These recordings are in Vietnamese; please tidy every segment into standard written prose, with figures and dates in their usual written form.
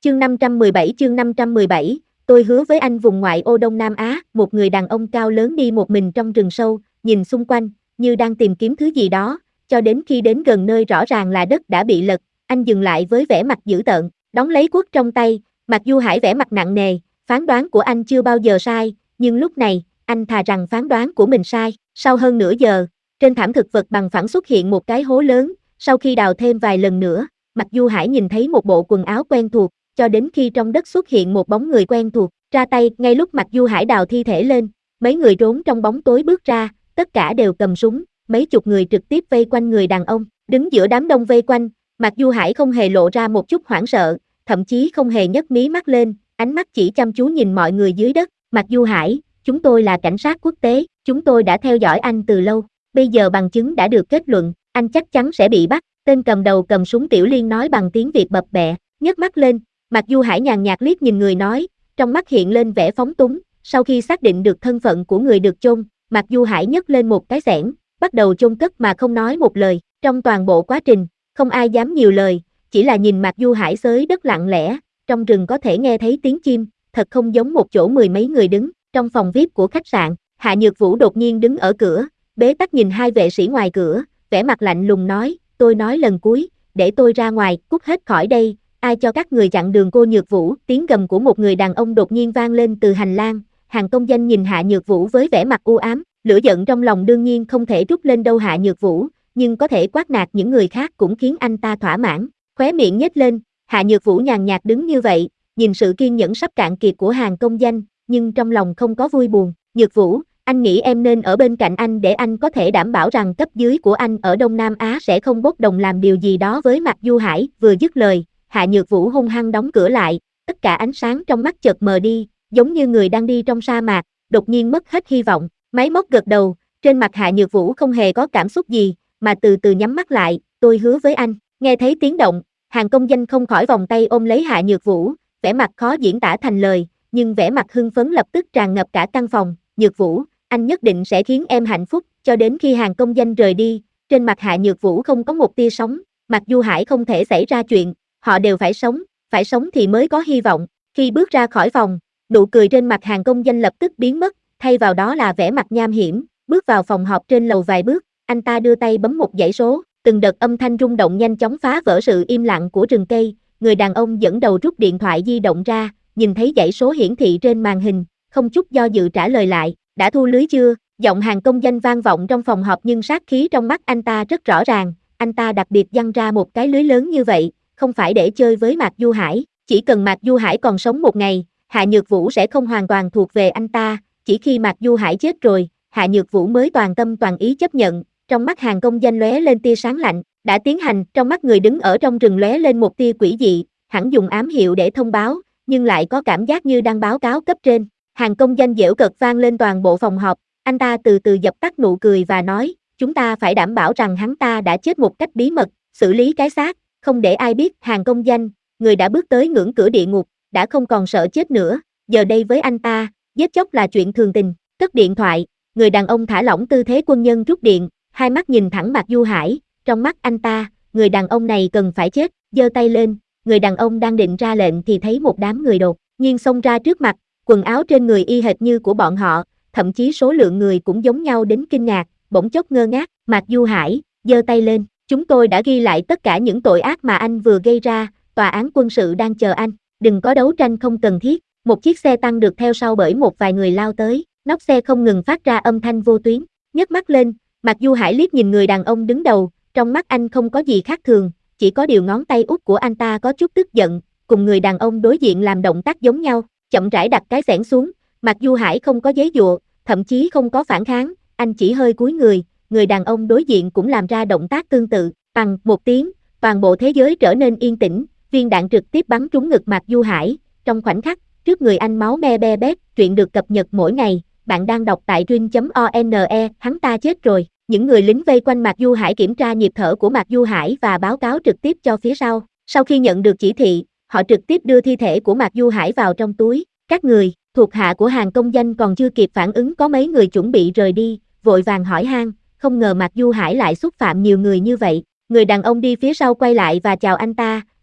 chương 517, tôi hứa với anh vùng ngoại ô Đông Nam Á, một người đàn ông cao lớn đi một mình trong rừng sâu, nhìn xung quanh, như đang tìm kiếm thứ gì đó, cho đến khi đến gần nơi rõ ràng là đất đã bị lật, anh dừng lại với vẻ mặt dữ tợn, đón lấy cuốc trong tay, Mạc Du Hải vẻ mặt nặng nề, phán đoán của anh chưa bao giờ sai, nhưng lúc này, anh thà rằng phán đoán của mình sai, sau hơn nửa giờ, trên thảm thực vật bằng phẳng xuất hiện một cái hố lớn, sau khi đào thêm vài lần nữa, Mạc Du Hải nhìn thấy một bộ quần áo quen thuộc, cho đến khi trong đất xuất hiện một bóng người quen thuộc, ra tay, ngay lúc Mạc Du Hải đào thi thể lên, mấy người trốn trong bóng tối bước ra, tất cả đều cầm súng, mấy chục người trực tiếp vây quanh người đàn ông, đứng giữa đám đông vây quanh, Mạc Du Hải không hề lộ ra một chút hoảng sợ, thậm chí không hề nhấc mí mắt lên, ánh mắt chỉ chăm chú nhìn mọi người dưới đất, Mạc Du Hải, chúng tôi là cảnh sát quốc tế, chúng tôi đã theo dõi anh từ lâu, bây giờ bằng chứng đã được kết luận, anh chắc chắn sẽ bị bắt, tên cầm đầu cầm súng Tiểu Liên nói bằng tiếng Việt bập bẹ, nhấc mắt lên, Mạc Du Hải nhàn nhạt liếc nhìn người nói, trong mắt hiện lên vẻ phóng túng, sau khi xác định được thân phận của người được chôn, Mạc Du Hải nhấc lên một cái xẻng, bắt đầu chôn cất mà không nói một lời, trong toàn bộ quá trình, không ai dám nhiều lời, chỉ là nhìn Mạc Du Hải xới đất lặng lẽ, trong rừng có thể nghe thấy tiếng chim, thật không giống một chỗ mười mấy người đứng, trong phòng VIP của khách sạn, Hạ Nhược Vũ đột nhiên đứng ở cửa, bế tắc nhìn hai vệ sĩ ngoài cửa, vẻ mặt lạnh lùng nói, tôi nói lần cuối, để tôi ra ngoài, cút hết khỏi đây, ai cho các người chặn đường cô Nhược Vũ, tiếng gầm của một người đàn ông đột nhiên vang lên từ hành lang, Hàng Công Danh nhìn Hạ Nhược Vũ với vẻ mặt u ám, lửa giận trong lòng đương nhiên không thể trút lên đâu Hạ Nhược Vũ, nhưng có thể quát nạt những người khác cũng khiến anh ta thỏa mãn, khóe miệng nhếch lên, Hạ Nhược Vũ nhàn nhạt đứng như vậy, nhìn sự kiên nhẫn sắp cạn kiệt của Hàng Công Danh, nhưng trong lòng không có vui buồn, Nhược Vũ, anh nghĩ em nên ở bên cạnh anh để anh có thể đảm bảo rằng cấp dưới của anh ở Đông Nam Á sẽ không bốc đồng làm điều gì đó với Mạc Du Hải, vừa dứt lời, Hạ Nhược Vũ hung hăng đóng cửa lại, tất cả ánh sáng trong mắt chợt mờ đi, giống như người đang đi trong sa mạc, đột nhiên mất hết hy vọng, máy móc gật đầu, trên mặt Hạ Nhược Vũ không hề có cảm xúc gì, mà từ từ nhắm mắt lại, tôi hứa với anh, nghe thấy tiếng động, Hàng Công Danh không khỏi vòng tay ôm lấy Hạ Nhược Vũ, vẻ mặt khó diễn tả thành lời, nhưng vẻ mặt hưng phấn lập tức tràn ngập cả căn phòng, Nhược Vũ, anh nhất định sẽ khiến em hạnh phúc, cho đến khi Hàng Công Danh rời đi, trên mặt Hạ Nhược Vũ không có một tia sóng, Mạc Du Hải không thể xảy ra chuyện, họ đều phải sống thì mới có hy vọng, khi bước ra khỏi phòng, nụ cười trên mặt Hàng Công Danh lập tức biến mất, thay vào đó là vẻ mặt nham hiểm, bước vào phòng họp trên lầu vài bước, anh ta đưa tay bấm một dãy số, từng đợt âm thanh rung động nhanh chóng phá vỡ sự im lặng của rừng cây, người đàn ông dẫn đầu rút điện thoại di động ra, nhìn thấy dãy số hiển thị trên màn hình, không chút do dự trả lời lại, đã thu lưới chưa? Giọng Hàng Công Danh vang vọng trong phòng họp nhưng sát khí trong mắt anh ta rất rõ ràng, anh ta đặc biệt giăng ra một cái lưới lớn như vậy, không phải để chơi với Mạc Du Hải, chỉ cần Mạc Du Hải còn sống một ngày, Hạ Nhược Vũ sẽ không hoàn toàn thuộc về anh ta, chỉ khi Mạc Du Hải chết rồi, Hạ Nhược Vũ mới toàn tâm toàn ý chấp nhận, trong mắt Hàng Công Danh lóe lên tia sáng lạnh, đã tiến hành, trong mắt người đứng ở trong rừng lóe lên một tia quỷ dị, hẳn dùng ám hiệu để thông báo, nhưng lại có cảm giác như đang báo cáo cấp trên. Hàng Công Danh giễu cợt vang lên toàn bộ phòng họp, anh ta từ từ dập tắt nụ cười và nói, chúng ta phải đảm bảo rằng hắn ta đã chết một cách bí mật, xử lý cái xác, không để ai biết. Hàng Công Danh, người đã bước tới ngưỡng cửa địa ngục, đã không còn sợ chết nữa, giờ đây với anh ta, giết chóc là chuyện thường tình, cất điện thoại, người đàn ông thả lỏng tư thế quân nhân rút điện, hai mắt nhìn thẳng Mạc Du Hải, trong mắt anh ta, người đàn ông này cần phải chết, giơ tay lên, người đàn ông đang định ra lệnh thì thấy một đám người đột nhiên xông ra trước mặt, quần áo trên người y hệt như của bọn họ, thậm chí số lượng người cũng giống nhau đến kinh ngạc, bỗng chốc ngơ ngác, Mạc Du Hải, giơ tay lên, chúng tôi đã ghi lại tất cả những tội ác mà anh vừa gây ra, tòa án quân sự đang chờ anh, đừng có đấu tranh không cần thiết, một chiếc xe tăng được theo sau bởi một vài người lao tới, nóc xe không ngừng phát ra âm thanh vô tuyến, nhấc mắt lên, Mạc Du Hải liếc nhìn người đàn ông đứng đầu, trong mắt anh không có gì khác thường, chỉ có điều ngón tay út của anh ta có chút tức giận, cùng người đàn ông đối diện làm động tác giống nhau, chậm rãi đặt cái xẻng xuống, Mạc Du Hải không có giấy dụa, thậm chí không có phản kháng, anh chỉ hơi cúi người đàn ông đối diện cũng làm ra động tác tương tự, bằng một tiếng, toàn bộ thế giới trở nên yên tĩnh, viên đạn trực tiếp bắn trúng ngực Mạc Du Hải, trong khoảnh khắc, trước người anh máu me be bét, truyện được cập nhật mỗi ngày, bạn đang đọc tại rin.one, hắn ta chết rồi, những người lính vây quanh Mạc Du Hải kiểm tra nhịp thở của Mạc Du Hải và báo cáo trực tiếp cho phía sau khi nhận được chỉ thị, họ trực tiếp đưa thi thể của Mạc Du Hải vào trong túi, các người, thuộc hạ của Hàng Công Danh còn chưa kịp phản ứng có mấy người chuẩn bị rời đi, vội vàng hỏi han, không ngờ Mạc Du Hải lại xúc phạm nhiều người như vậy, người đàn ông đi phía sau quay lại và chào anh ta,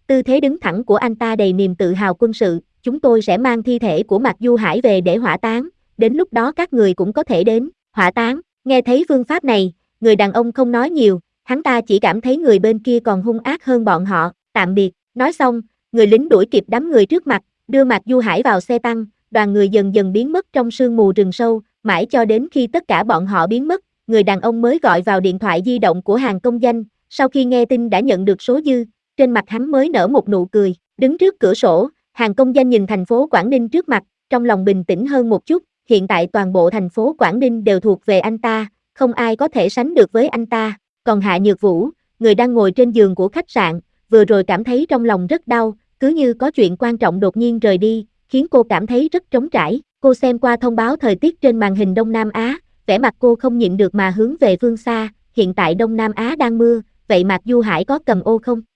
Tư thế đứng thẳng của anh ta đầy niềm tự hào quân sự, chúng tôi sẽ mang thi thể của Mạc Du Hải về để hỏa táng, đến lúc đó các người cũng có thể đến, hỏa táng. Nghe thấy phương pháp này, người đàn ông không nói nhiều, hắn ta chỉ cảm thấy người bên kia còn hung ác hơn bọn họ, tạm biệt, nói xong, người lính đuổi kịp đám người trước mặt, đưa Mạc Du Hải vào xe tăng, đoàn người dần dần biến mất trong sương mù rừng sâu, mãi cho đến khi tất cả bọn họ biến mất, người đàn ông mới gọi vào điện thoại di động của hàng công danh, sau khi nghe tin đã nhận được số dư, trên mặt hắn mới nở một nụ cười, đứng trước cửa sổ, hàng công danh nhìn thành phố Quảng Ninh trước mặt, trong lòng bình tĩnh hơn một chút, hiện tại toàn bộ thành phố Quảng Ninh đều thuộc về anh ta, không ai có thể sánh được với anh ta, còn Hạ Nhược Vũ, người đang ngồi trên giường của khách sạn, vừa rồi cảm thấy trong lòng rất đau, cứ như có chuyện quan trọng đột nhiên rời đi, khiến cô cảm thấy rất trống trải, cô xem qua thông báo thời tiết trên màn hình Đông Nam Á, vẻ mặt cô không nhịn được mà hướng về phương xa, hiện tại Đông Nam Á đang mưa, vậy Mạc Du Hải có cầm ô không?